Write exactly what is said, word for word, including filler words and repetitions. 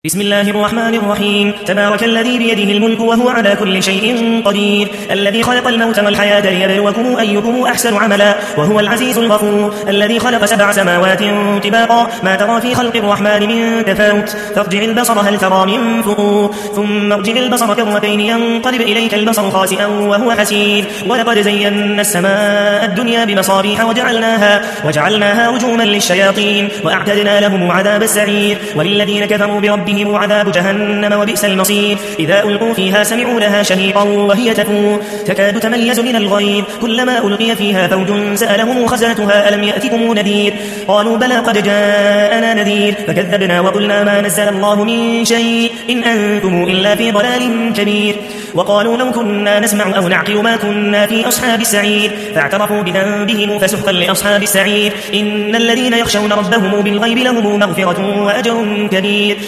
بسم الله الرحمن الرحيم. تبارك الذي بيده الملك وهو على كل شيء قدير، الذي خلق الموت والحياة ليبلوكم أيكم أحسن عملا وهو العزيز الغفور، الذي خلق سبع سماوات طباقا ما ترى في خلق الرحمن من تفاوت، فارجع البصر هل ترى من فطور، ثم ارجع البصر كرتين ينقلب إليك البصر خاسئا وهو حسير، ولقد زينا السماء الدنيا بمصابيح وجعلناها, وجعلناها رجوما للشياطين وأعتدنا لهم عذاب السعير، وللذين كفروا بربهم عذاب جهنم وبئس المصير. إذا ألقوا فيها سمعوا لها شهيقا وهي تفور تكاد تميز من الغيظ، كلما ألقي فيها فوج سألهم خزنتها ألم يأتكم نذير، قالوا بلى قد جاءنا نذير فكذبنا وقلنا ما نزل الله من شيء إن أنتم إلا في ضلال كبير. وقالوا لو كنا نسمع أو نعقل ما كنا في أصحاب السعير، فاعترفوا بذنبهم فسحقا لأصحاب السعير. إن الذين يخشون ربهم بالغيب لهم مغفرة وأجر كبير.